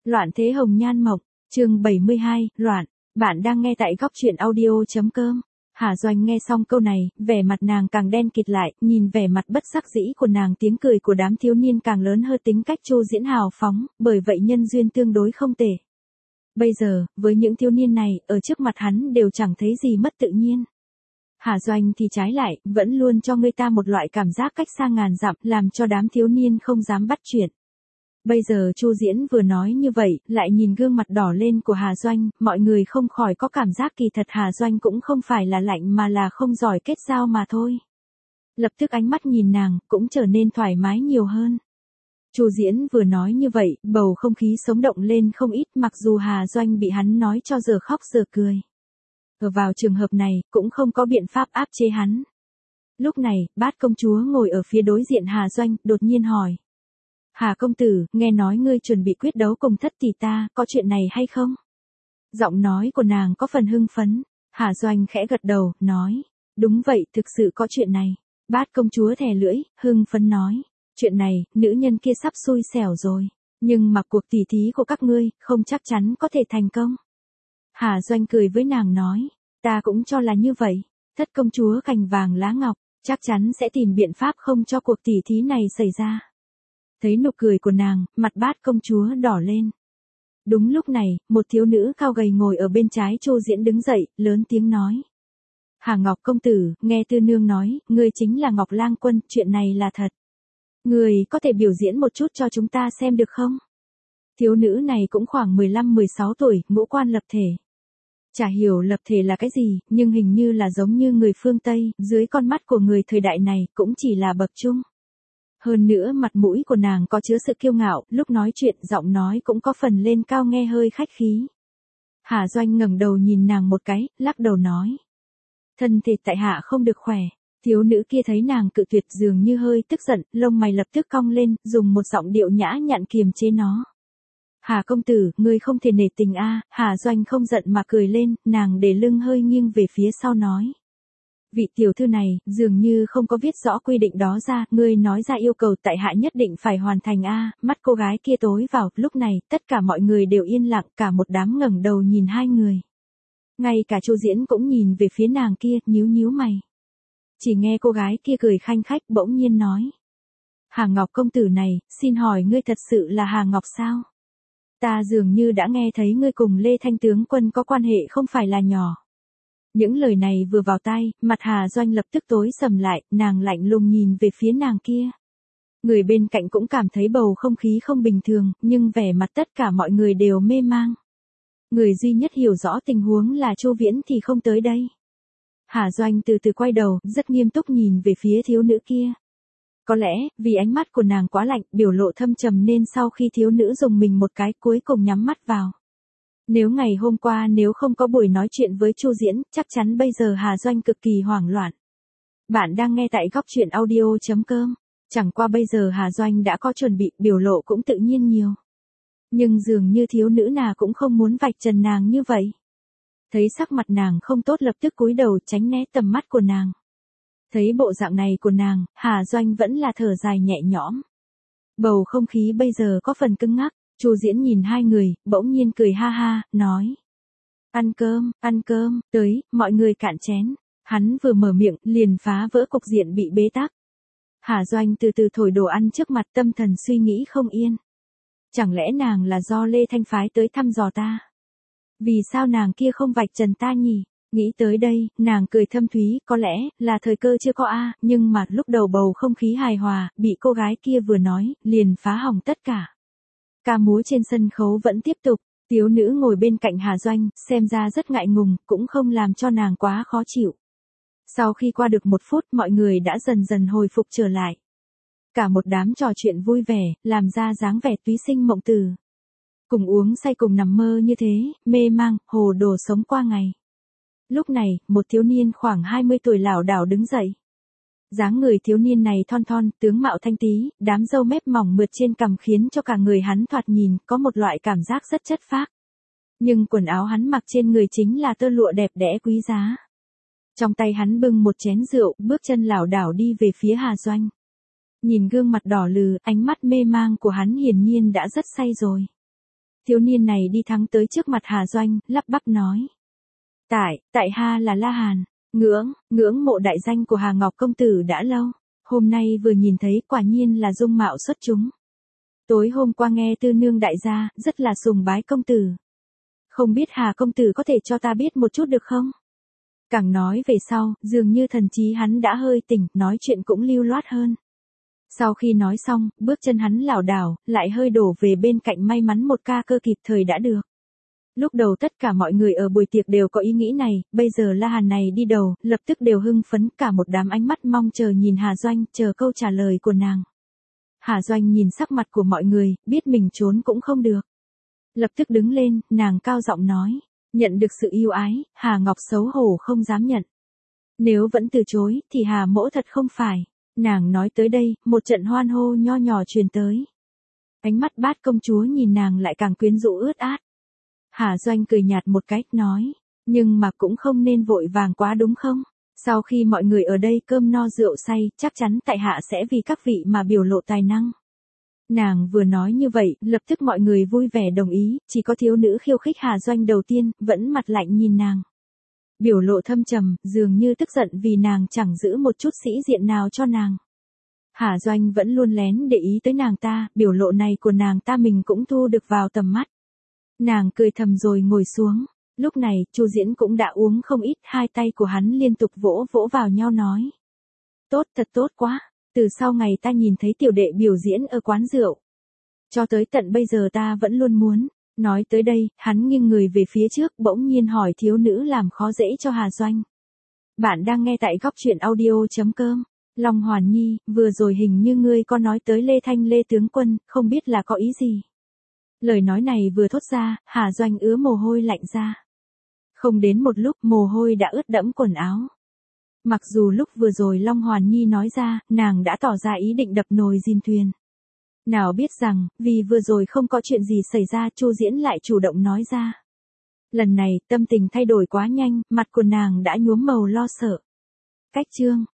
Loạn thế hồng nhan mộng, chương 72, loạn, bạn đang nghe tại góc truyện audio.com. Hà Doanh nghe xong câu này, vẻ mặt nàng càng đen kịt lại, nhìn vẻ mặt bất đắc dĩ của nàng, tiếng cười của đám thiếu niên càng lớn hơn tính cách Chu Diễn hào phóng, bởi vậy nhân duyên tương đối không tệ. Bây giờ, với những thiếu niên này, ở trước mặt hắn đều chẳng thấy gì mất tự nhiên. Hà Doanh thì trái lại, vẫn luôn cho người ta một loại cảm giác cách xa ngàn dặm, làm cho đám thiếu niên không dám bắt chuyện. Bây giờ Chu Diễn vừa nói như vậy, lại nhìn gương mặt đỏ lên của Hà Doanh, mọi người không khỏi có cảm giác kỳ thật Hà Doanh cũng không phải là lạnh mà là không giỏi kết giao mà thôi. Lập tức ánh mắt nhìn nàng, cũng trở nên thoải mái nhiều hơn. Chu Diễn vừa nói như vậy, bầu không khí sống động lên không ít, mặc dù Hà Doanh bị hắn nói cho giờ khóc giờ cười. Ở vào trường hợp này, cũng không có biện pháp áp chế hắn. Lúc này, Bát công chúa ngồi ở phía đối diện Hà Doanh, đột nhiên hỏi. Hà công tử, nghe nói ngươi chuẩn bị quyết đấu cùng Thất tỷ ta, có chuyện này hay không? Giọng nói của nàng có phần hưng phấn. Hà Doanh khẽ gật đầu, nói. Đúng vậy, thực sự có chuyện này. Bát công chúa thè lưỡi, hưng phấn nói. Chuyện này, nữ nhân kia sắp xui xẻo rồi. Nhưng mà cuộc tỉ thí của các ngươi, không chắc chắn có thể thành công. Hà Doanh cười với nàng nói. Ta cũng cho là như vậy. Thất công chúa cành vàng lá ngọc, chắc chắn sẽ tìm biện pháp không cho cuộc tỉ thí này xảy ra. Thấy nụ cười của nàng, mặt Bát công chúa đỏ lên. Đúng lúc này, một thiếu nữ cao gầy ngồi ở bên trái Chu Diễn đứng dậy, lớn tiếng nói. Hà Ngọc công tử, nghe Tư nương nói, ngươi chính là Ngọc Lang Quân, chuyện này là thật. Ngươi có thể biểu diễn một chút cho chúng ta xem được không? Thiếu nữ này cũng khoảng 15-16 tuổi, ngũ quan lập thể. Chả hiểu lập thể là cái gì, nhưng hình như là giống như người phương Tây, dưới con mắt của người thời đại này, cũng chỉ là bậc trung. Hơn nữa mặt mũi của nàng có chứa sự kiêu ngạo, lúc nói chuyện giọng nói cũng có phần lên cao nghe hơi khách khí. Hà Doanh ngẩng đầu nhìn nàng một cái, lắc đầu nói. Thân thể tại hạ không được khỏe. Thiếu nữ kia thấy nàng cự tuyệt dường như hơi tức giận, lông mày lập tức cong lên, dùng một giọng điệu nhã nhặn kiềm chế nó. Hà công tử, ngươi không thể nể tình a. Hà Doanh không giận mà cười lên, nàng để lưng hơi nghiêng về phía sau nói. Vị tiểu thư này, dường như không có viết rõ quy định đó ra, ngươi nói ra yêu cầu tại hạ nhất định phải hoàn thành a. Mắt cô gái kia tối vào, lúc này, tất cả mọi người đều yên lặng, cả một đám ngẩng đầu nhìn hai người. Ngay cả Chu Diễn cũng nhìn về phía nàng kia, nhíu nhíu mày. Chỉ nghe cô gái kia cười khanh khách bỗng nhiên nói. Hà Ngọc công tử này, xin hỏi ngươi thật sự là Hà Ngọc sao? Ta dường như đã nghe thấy ngươi cùng Lê Thanh tướng quân có quan hệ không phải là nhỏ. Những lời này vừa vào tai, mặt Hà Doanh lập tức tối sầm lại, nàng lạnh lùng nhìn về phía nàng kia. Người bên cạnh cũng cảm thấy bầu không khí không bình thường, nhưng vẻ mặt tất cả mọi người đều mê mang. Người duy nhất hiểu rõ tình huống là Chu Viễn thì không tới đây. Hà Doanh từ từ quay đầu, rất nghiêm túc nhìn về phía thiếu nữ kia. Có lẽ, vì ánh mắt của nàng quá lạnh, biểu lộ thâm trầm nên sau khi thiếu nữ dùng mình một cái cuối cùng nhắm mắt vào. Nếu ngày hôm qua nếu không có buổi nói chuyện với Chu Diễn, chắc chắn bây giờ Hà Doanh cực kỳ hoảng loạn. Bạn đang nghe tại góc truyện audio.com. Chẳng qua bây giờ Hà Doanh đã có chuẩn bị, biểu lộ cũng tự nhiên nhiều. Nhưng dường như thiếu nữ nào cũng không muốn vạch trần nàng như vậy. Thấy sắc mặt nàng không tốt lập tức cúi đầu tránh né tầm mắt của nàng. Thấy bộ dạng này của nàng, Hà Doanh vẫn là thở dài nhẹ nhõm. Bầu không khí bây giờ có phần cứng ngắc. Chu Diễn nhìn hai người, bỗng nhiên cười ha ha, nói. Ăn cơm, tới, mọi người cạn chén. Hắn vừa mở miệng, liền phá vỡ cục diện bị bế tắc. Hà Doanh từ từ thổi đồ ăn trước mặt, tâm thần suy nghĩ không yên. Chẳng lẽ nàng là do Lê Thanh phái tới thăm dò ta? Vì sao nàng kia không vạch trần ta nhỉ? Nghĩ tới đây, nàng cười thâm thúy, có lẽ là thời cơ chưa có a, nhưng mà lúc đầu bầu không khí hài hòa, bị cô gái kia vừa nói, liền phá hỏng tất cả. Ca múa trên sân khấu vẫn tiếp tục, thiếu nữ ngồi bên cạnh Hà Doanh, xem ra rất ngại ngùng, cũng không làm cho nàng quá khó chịu. Sau khi qua được 1 phút, mọi người đã dần dần hồi phục trở lại. Cả một đám trò chuyện vui vẻ, làm ra dáng vẻ túy sinh mộng tử. Cùng uống say cùng nằm mơ như thế, mê mang, hồ đồ sống qua ngày. Lúc này, một thiếu niên khoảng 20 tuổi lảo đảo đứng dậy. Dáng người thiếu niên này thon thon, tướng mạo thanh tí, đám râu mép mỏng mượt trên cằm khiến cho cả người hắn thoạt nhìn có một loại cảm giác rất chất phác. Nhưng quần áo hắn mặc trên người chính là tơ lụa đẹp đẽ quý giá. Trong tay hắn bưng một chén rượu, bước chân lảo đảo đi về phía Hà Doanh. Nhìn gương mặt đỏ lừ, ánh mắt mê mang của hắn hiển nhiên đã rất say rồi. Thiếu niên này đi thẳng tới trước mặt Hà Doanh, lắp bắp nói. Tại hạ là La Hàn, ngưỡng mộ đại danh của Hà Ngọc công tử đã lâu. Hôm nay vừa nhìn thấy quả nhiên là dung mạo xuất chúng. Tối hôm qua nghe tư nương đại gia, rất là sùng bái công tử. Không biết Hà công tử có thể cho ta biết một chút được không? Càng nói về sau, dường như thần trí hắn đã hơi tỉnh, nói chuyện cũng lưu loát hơn. Sau khi nói xong, bước chân hắn lảo đảo, lại hơi đổ về bên cạnh, may mắn một ca cơ kịp thời đã được. Lúc đầu tất cả mọi người ở buổi tiệc đều có ý nghĩ này, bây giờ La Hàn này đi đầu, lập tức đều hưng phấn, cả một đám ánh mắt mong chờ nhìn Hà Doanh, chờ câu trả lời của nàng. Hà Doanh nhìn sắc mặt của mọi người, biết mình trốn cũng không được. Lập tức đứng lên, nàng cao giọng nói, nhận được sự yêu ái, Hà Ngọc xấu hổ không dám nhận. Nếu vẫn từ chối, thì Hà mỗ thật không phải. Nàng nói tới đây, một trận hoan hô nho nhỏ truyền tới. Ánh mắt Bát công chúa nhìn nàng lại càng quyến rũ ướt át. Hà Doanh cười nhạt một cách nói, nhưng mà cũng không nên vội vàng quá đúng không? Sau khi mọi người ở đây cơm no rượu say, chắc chắn tại hạ sẽ vì các vị mà biểu lộ tài năng. Nàng vừa nói như vậy, lập tức mọi người vui vẻ đồng ý, chỉ có thiếu nữ khiêu khích Hà Doanh đầu tiên, vẫn mặt lạnh nhìn nàng. Biểu lộ thâm trầm, dường như tức giận vì nàng chẳng giữ một chút sĩ diện nào cho nàng. Hà Doanh vẫn luôn lén để ý tới nàng ta, biểu lộ này của nàng ta mình cũng thu được vào tầm mắt. Nàng cười thầm rồi ngồi xuống. Lúc này, Chu Diễn cũng đã uống không ít, hai tay của hắn liên tục vỗ vỗ vào nhau nói. Tốt, thật tốt quá, từ sau ngày ta nhìn thấy tiểu đệ biểu diễn ở quán rượu. Cho tới tận bây giờ ta vẫn luôn muốn. Nói tới đây, hắn nghiêng người về phía trước, bỗng nhiên hỏi thiếu nữ làm khó dễ cho Hà Doanh. Bạn đang nghe tại góc truyện audio.com. Long Hoàn Nhi, vừa rồi hình như ngươi có nói tới Lê Thanh Lê tướng quân, không biết là có ý gì. Lời nói này vừa thốt ra, Hà Doanh ứa mồ hôi lạnh ra. Không đến một lúc mồ hôi đã ướt đẫm quần áo. Mặc dù lúc vừa rồi Long Hoàn Nhi nói ra, nàng đã tỏ ra ý định đập nồi dìm thuyền. Nào biết rằng, vì vừa rồi không có chuyện gì xảy ra, Chu Diễn lại chủ động nói ra. Lần này, tâm tình thay đổi quá nhanh, mặt của nàng đã nhuốm màu lo sợ. Cách chương